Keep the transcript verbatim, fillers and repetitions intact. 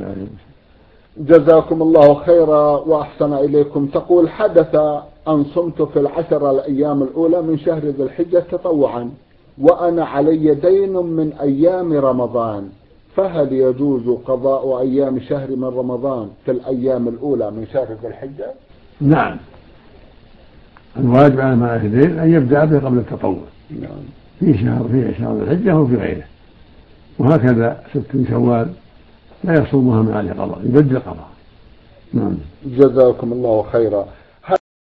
جزاكم الله خيرا وأحسن إليكم. تقول: حدث أن صمت في العشر الأيام الأولى من شهر ذي الحجة تطوعا، وأنا علي دين من أيام رمضان، فهل يجوز قضاء أيام شهر من رمضان في الأيام الأولى من شهر ذي الحجة؟ نعم، الواجب على من عليه دين أن يبدأ به قبل التطوع. نعم. في شهر في شهر ذي الحجة وفي غيره، وهكذا ست شوال لا يصومها من عليه قضاء، يبدل قضاء. نعم. جزاكم الله خيرا.